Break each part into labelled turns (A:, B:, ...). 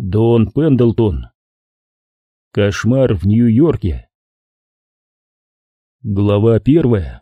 A: Дон Пендлтон. Кошмар в Нью-Йорке. Глава 1.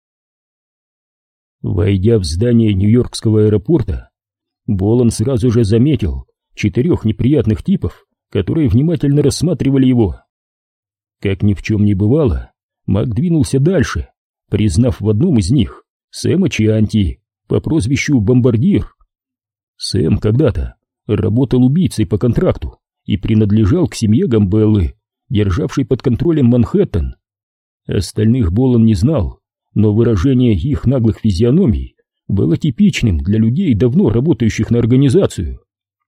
A: Войдя в здание Нью-Йоркского аэропорта, Болан сразу же заметил 4 неприятных типов, которые внимательно рассматривали его. Как ни в чем не бывало, Мак двинулся дальше, признав в одном из них Сэма Чианти по прозвищу Бомбардир. Сэм когда-то работал убийцей по контракту и принадлежал к семье Гамбеллы, державшей под контролем Манхэттен. Остальных Болан не знал, но выражение их наглых физиономий было типичным для людей, давно работающих на организацию.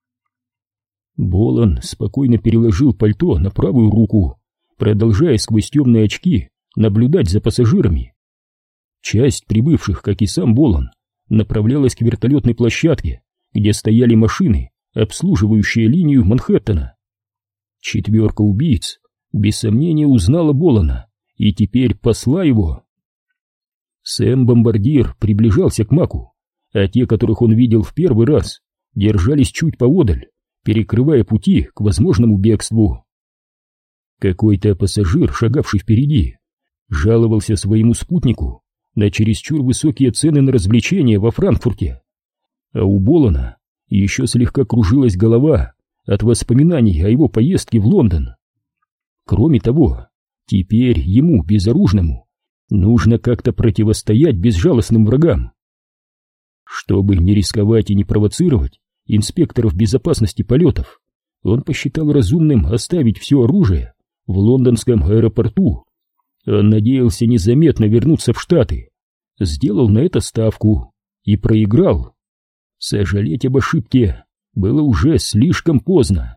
A: Болан спокойно переложил пальто на правую руку, продолжая сквозь темные очки наблюдать за пассажирами. Часть прибывших, как и сам Болан, направлялась к вертолетной площадке, где стояли машины, обслуживающие линию Манхэттена. 4 убийц без сомнения узнала Болана и теперь пасла его. Сэм Бомбардир приближался к Маку, а те, которых он видел в первый раз, держались чуть поодаль, перекрывая пути к возможному бегству. Какой-то пассажир, шагавший впереди, жаловался своему спутнику на чересчур высокие цены на развлечения во Франкфурте, а у Болана еще слегка кружилась голова от воспоминаний о его поездке в Лондон. Кроме того, теперь ему, безоружному, нужно как-то противостоять безжалостным врагам. Чтобы не рисковать и не провоцировать инспекторов безопасности полетов, он посчитал разумным оставить все оружие в лондонском аэропорту. Он надеялся незаметно вернуться в Штаты, сделал на это ставку и проиграл. Сожалеть об ошибке было уже слишком поздно.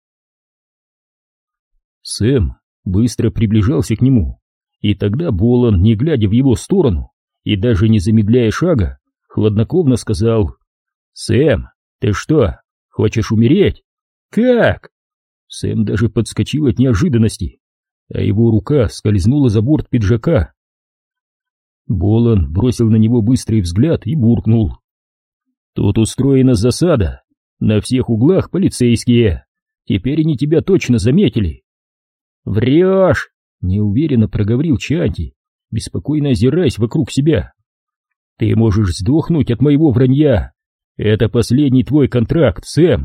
A: Сэм быстро приближался к нему, и тогда Болан, не глядя в его сторону и даже не замедляя шага, хладнокровно сказал: «Сэм, ты что, хочешь умереть?» «Как?» Сэм даже подскочил от неожиданности, а его рука скользнула за борт пиджака. Болан бросил на него быстрый взгляд и буркнул: «Тут устроена засада, на всех углах полицейские, теперь они тебя точно заметили». «Врешь!» — неуверенно проговорил Чианти, беспокойно озираясь вокруг себя. «Ты можешь сдохнуть от моего вранья. Это последний твой контракт, Сэм».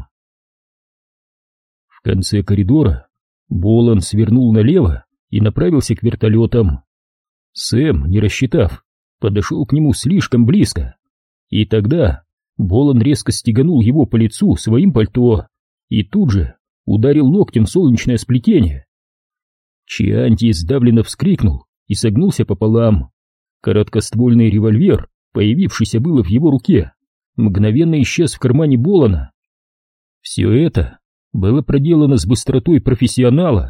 A: В конце коридора Болан свернул налево и направился к вертолетам. Сэм, не рассчитав, подошел к нему слишком близко, и тогда Болан резко стеганул его по лицу своим пальто и тут же ударил локтем в солнечное сплетение. Чианти сдавленно вскрикнул и согнулся пополам. Короткоствольный револьвер, появившийся было в его руке, мгновенно исчез в кармане Болана. Все это было проделано с быстротой профессионала.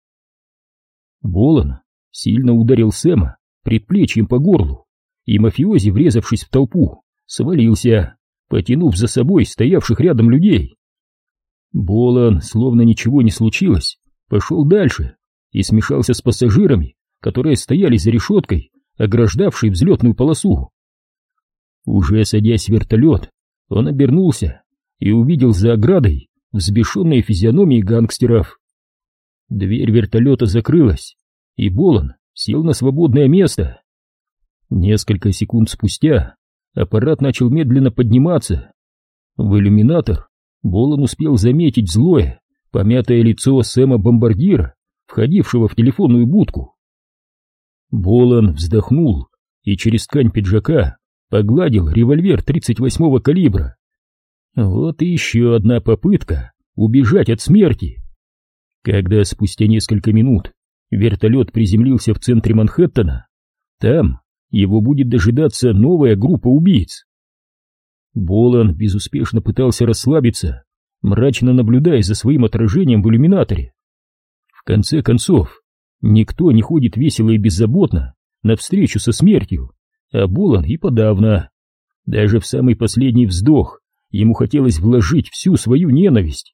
A: Болан сильно ударил Сэма предплечьем по горлу, и мафиози, врезавшись в толпу, свалился, потянув за собой стоявших рядом людей. Болан, словно ничего не случилось, пошел дальше и смешался с пассажирами, которые стояли за решеткой, ограждавшей взлетную полосу. Уже садясь в вертолет, он обернулся и увидел за оградой взбешенные физиономии гангстеров. Дверь вертолета закрылась, и Болан сел на свободное место. Несколько секунд спустя аппарат начал медленно подниматься. В иллюминатор Болан успел заметить злое, помятое лицо Сэма Бомбардира, входившего в телефонную будку. Болан вздохнул и через ткань пиджака погладил револьвер 38-го калибра. Вот и еще одна попытка убежать от смерти. Когда спустя несколько минут вертолет приземлился в центре Манхэттена, там его будет дожидаться новая группа убийц. Болан безуспешно пытался расслабиться, мрачно наблюдая за своим отражением в иллюминаторе. В конце концов, никто не ходит весело и беззаботно навстречу со смертью, а Болан и подавно. Даже в самый последний вздох ему хотелось вложить всю свою ненависть.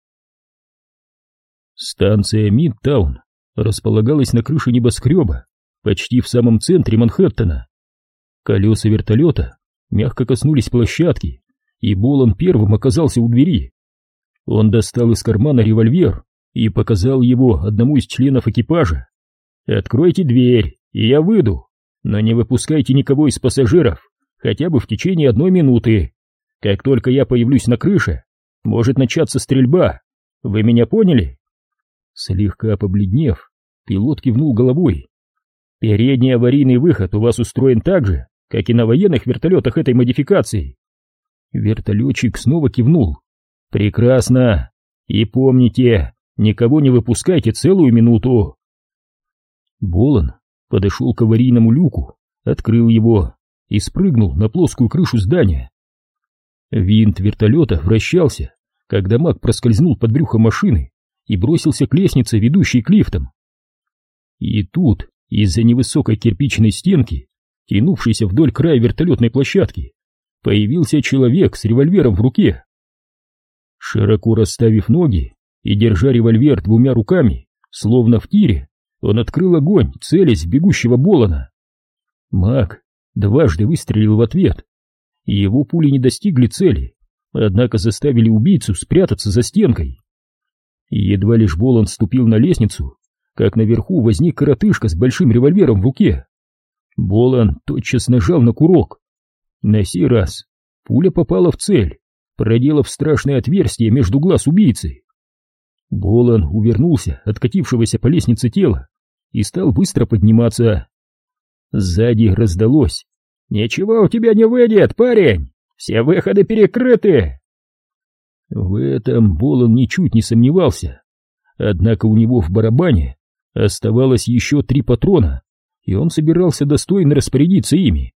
A: Станция Мидтаун располагалась на крыше небоскреба, почти в самом центре Манхэттена. Колеса вертолета мягко коснулись площадки, и Болан первым оказался у двери. Он достал из кармана револьвер и показал его одному из членов экипажа. «Откройте дверь, и я выйду, но не выпускайте никого из пассажиров, хотя бы в течение 1 минуты. Как только я появлюсь на крыше, может начаться стрельба. Вы меня поняли?» Слегка побледнев, пилот кивнул головой. «Передний аварийный выход у вас устроен так же, как и на военных вертолетах этой модификации?» Вертолетчик снова кивнул. «Прекрасно. И помните, никого не выпускайте целую минуту». Болон подошел к аварийному люку, открыл его и спрыгнул на плоскую крышу здания. Винт вертолета вращался, когда Мак проскользнул под брюхо машины и бросился к лестнице, ведущей к лифтам. И тут, из-за невысокой кирпичной стенки, тянувшейся вдоль края вертолетной площадки, появился человек с револьвером в руке. Широко расставив ноги и держа револьвер 2 руками, словно в тире, он открыл огонь, целясь в бегущего Болона. Мак дважды выстрелил в ответ, и его пули не достигли цели, однако заставили убийцу спрятаться за стенкой. И едва лишь Болон ступил на лестницу, как наверху возник коротышка с большим револьвером в руке. Болон тотчас нажал на курок. На сей раз пуля попала в цель, проделав страшное отверстие между глаз убийцы. Болон увернулся от катившегося по лестнице тела и стал быстро подниматься. Сзади раздалось: «Ничего у тебя не выйдет, парень! Все выходы перекрыты!» В этом Болон ничуть не сомневался. Однако у него в барабане оставалось еще 3 патрона, и он собирался достойно распорядиться ими.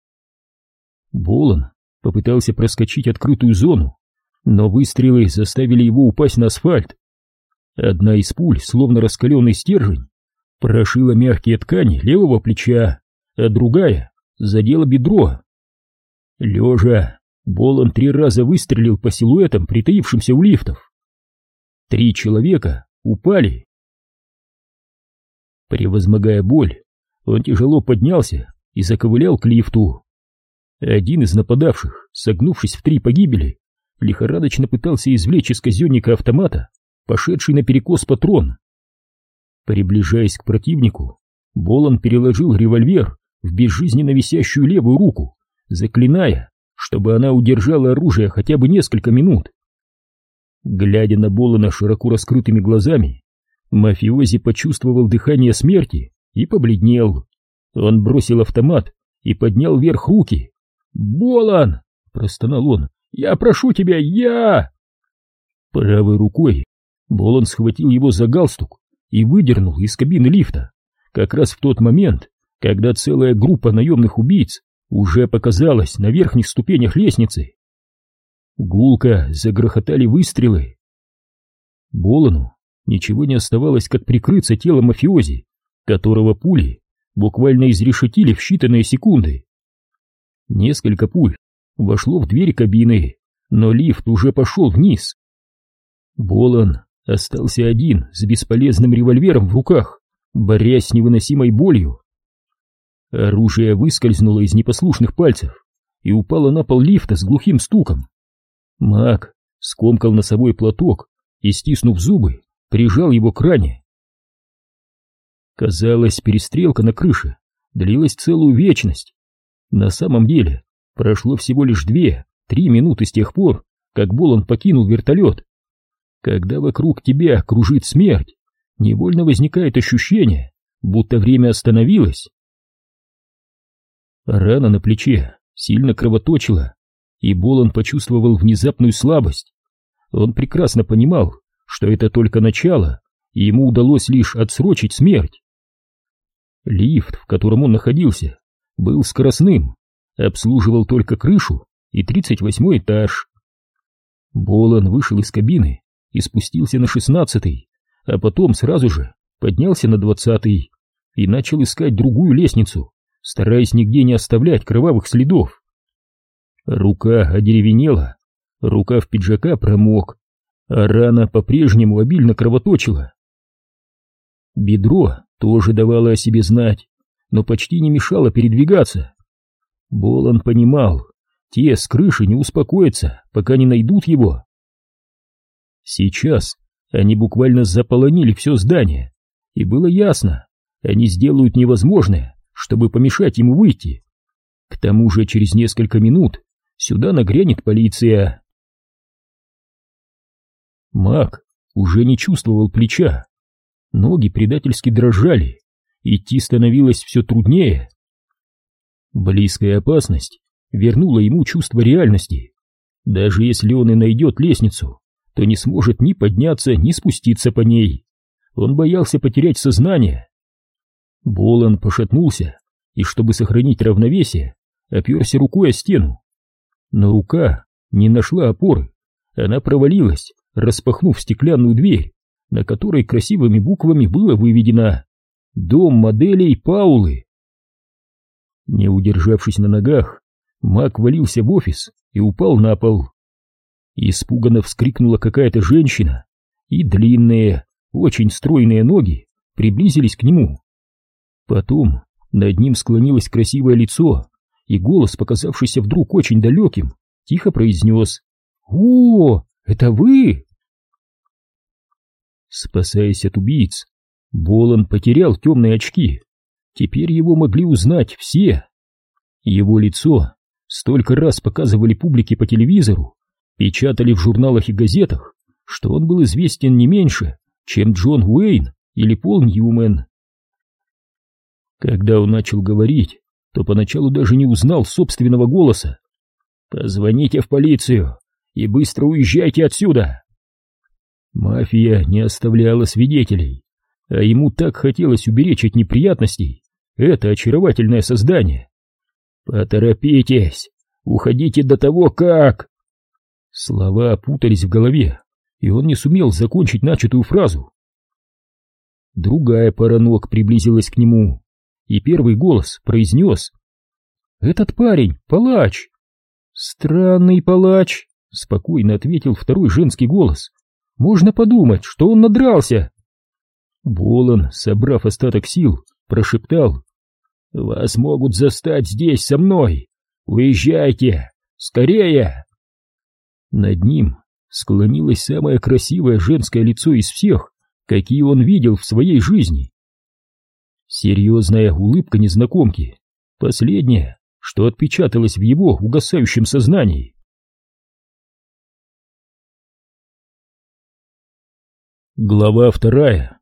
A: Болон попытался проскочить открытую зону, но выстрелы заставили его упасть на асфальт. Одна из пуль, словно раскаленный стержень, прошила мягкие ткани левого плеча, а другая задела бедро. Лежа, Болон 3 раза выстрелил по силуэтам, притаившимся у лифтов. 3 человека упали. Превозмогая боль, он тяжело поднялся и заковылял к лифту. Один из нападавших, согнувшись в 3 погибели, лихорадочно пытался извлечь из казенника автомата пошедший наперекос патрон. Приближаясь к противнику, Болон переложил револьвер в безжизненно висящую левую руку, заклиная, чтобы она удержала оружие хотя бы несколько минут. Глядя на Болона широко раскрытыми глазами, мафиози почувствовал дыхание смерти и побледнел. Он бросил автомат и поднял вверх руки. «Болон!» — простонал он. «Я прошу тебя, я!» Правой рукой Болон схватил его за галстук и выдернул из кабины лифта, как раз в тот момент, когда целая группа наемных убийц уже показалась на верхних ступенях лестницы. Гулко загрохотали выстрелы. Болону ничего не оставалось, как прикрыться телом мафиози, которого пули буквально изрешетили в считанные секунды. Несколько пуль вошло в дверь кабины, но лифт уже пошел вниз. Болон остался один с бесполезным револьвером в руках, борясь с невыносимой болью. Оружие выскользнуло из непослушных пальцев и упало на пол лифта с глухим стуком. Мак скомкал носовой платок и, стиснув зубы, прижал его к ране. Казалось, перестрелка на крыше длилась целую вечность. На самом деле прошло всего лишь 2-3 минуты с тех пор, как Болон покинул вертолет. Когда вокруг тебя кружит смерть, невольно возникает ощущение, будто время остановилось. Рана на плече сильно кровоточила, и Болон почувствовал внезапную слабость. Он прекрасно понимал, что это только начало, и ему удалось лишь отсрочить смерть. Лифт, в котором он находился, был скоростным, обслуживал только крышу и 38-й этаж. Болон вышел из кабины и спустился на 16-й, а потом сразу же поднялся на 20-й и начал искать другую лестницу, стараясь нигде не оставлять кровавых следов. Рука одеревенела, рукав пиджака промок, а рана по-прежнему обильно кровоточила. Бедро тоже давало о себе знать, но почти не мешало передвигаться. Болон понимал, те с крыши не успокоятся, пока не найдут его. Сейчас они буквально заполонили все здание, и было ясно, они сделают невозможное, чтобы помешать ему выйти. К тому же через несколько минут сюда нагрянет полиция. Мак уже не чувствовал плеча, ноги предательски дрожали, идти становилось все труднее. Близкая опасность вернула ему чувство реальности. Даже если он и найдет лестницу, то не сможет ни подняться, ни спуститься по ней. Он боялся потерять сознание. Болан пошатнулся и, чтобы сохранить равновесие, оперся рукой о стену. Но рука не нашла опоры, она провалилась, распахнув стеклянную дверь, на которой красивыми буквами было выведено «Дом моделей Паулы». Не удержавшись на ногах, Мак валился в офис и упал на пол. Испуганно вскрикнула какая-то женщина, и длинные, очень стройные ноги приблизились к нему. Потом над ним склонилось красивое лицо, и голос, показавшийся вдруг очень далеким, тихо произнес: «О, это вы?» Спасаясь от убийц, Болан потерял темные очки. Теперь его могли узнать все. Его лицо столько раз показывали публике по телевизору, печатали в журналах и газетах, что он был известен не меньше, чем Джон Уэйн или Пол Ньюмен. Когда он начал говорить, то поначалу даже не узнал собственного голоса. «Позвоните в полицию и быстро уезжайте отсюда!» Мафия не оставляла свидетелей, а ему так хотелось уберечь от неприятностей это очаровательное создание. «Поторопитесь! Уходите до того, как...» Слова путались в голове, и он не сумел закончить начатую фразу. Другая пара ног приблизилась к нему, и первый голос произнес: «Этот парень — палач!» «Странный палач!» — спокойно ответил второй женский голос. «Можно подумать, что он надрался!» Болан, собрав остаток сил, прошептал: «Вас могут застать здесь со мной! Уезжайте! Скорее!» Над ним склонилось самое красивое женское лицо из всех, какие он видел в своей жизни. Серьезная улыбка незнакомки, последняя, что отпечаталось в его угасающем сознании. Глава 2.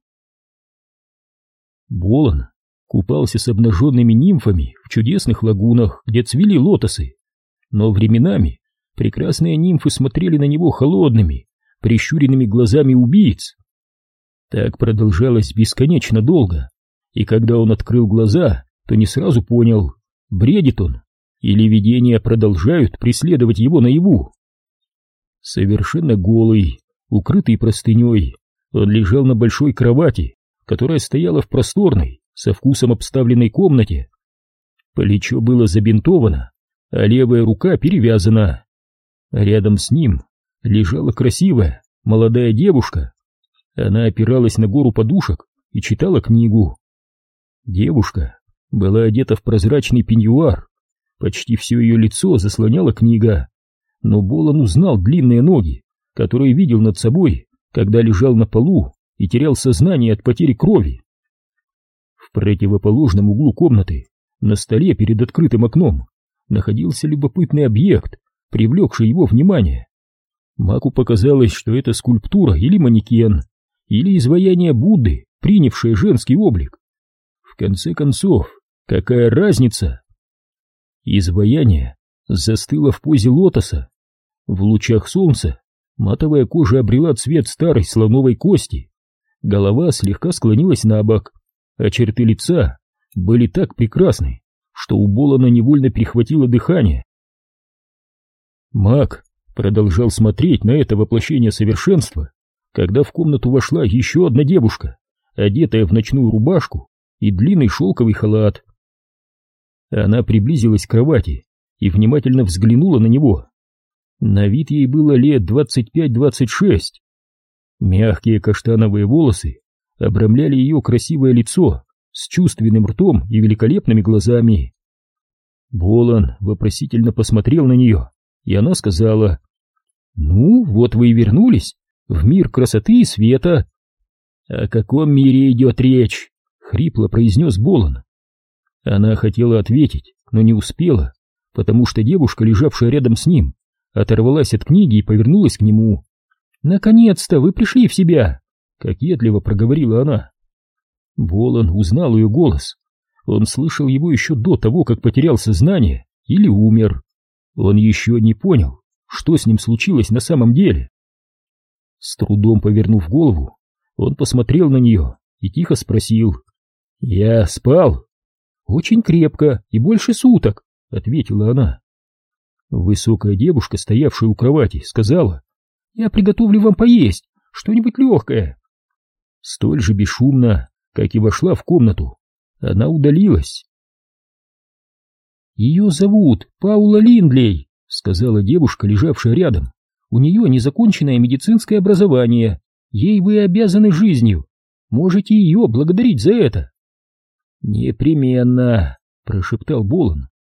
A: Болан купался с обнаженными нимфами в чудесных лагунах, где цвели лотосы, но временами прекрасные нимфы смотрели на него холодными, прищуренными глазами убийц. Так продолжалось бесконечно долго, и когда он открыл глаза, то не сразу понял, бредит он или видения продолжают преследовать его наяву. Совершенно голый, укрытый простыней, он лежал на большой кровати, которая стояла в просторной, со вкусом обставленной комнате. Плечо было забинтовано, а левая рука перевязана. Рядом с ним лежала красивая, молодая девушка. Она опиралась на гору подушек и читала книгу. Девушка была одета в прозрачный пеньюар, почти все ее лицо заслоняла книга, но Болан узнал длинные ноги, которые видел над собой, когда лежал на полу и терял сознание от потери крови. В противоположном углу комнаты, на столе перед открытым окном, находился любопытный объект, привлекший его внимание. Маку показалось, что это скульптура или манекен, или изваяние Будды, принявшее женский облик. В конце концов, какая разница? Изваяние застыло в позе лотоса. В лучах солнца матовая кожа обрела цвет старой слоновой кости. Голова слегка склонилась на бок, а черты лица были так прекрасны, что у Болана невольно перехватило дыхание. Мак продолжал смотреть на это воплощение совершенства, когда в комнату вошла еще одна девушка, одетая в ночную рубашку и длинный шелковый халат. Она приблизилась к кровати и внимательно взглянула на него. На вид ей было лет 25-26. Мягкие каштановые волосы обрамляли ее красивое лицо с чувственным ртом и великолепными глазами. Болан вопросительно посмотрел на нее, и она сказала: «Ну, вот вы и вернулись. в мир красоты и света. О каком мире идет речь? Хрипло произнес Болон. Она хотела ответить, но не успела, потому что девушка, лежавшая рядом с ним, оторвалась от книги и повернулась к нему. «Наконец-то вы пришли в себя!» — кокетливо проговорила она. Болон узнал ее голос. Он слышал его еще до того, как потерял сознание или умер. Он еще не понял, что с ним случилось на самом деле. С трудом повернув голову, он посмотрел на нее и тихо спросил: «Я спал?» «Очень крепко и больше суток», — ответила она. Высокая девушка, стоявшая у кровати, сказала: «Я приготовлю вам поесть, что-нибудь легкое». Столь же бесшумно, как и вошла в комнату, она удалилась. «Ее зовут Паула Линдлей», — сказала девушка, лежавшая рядом. «У нее незаконченное медицинское образование. Ей вы обязаны жизнью. Можете ее благодарить за это». «Непременно», — прошептал Болон.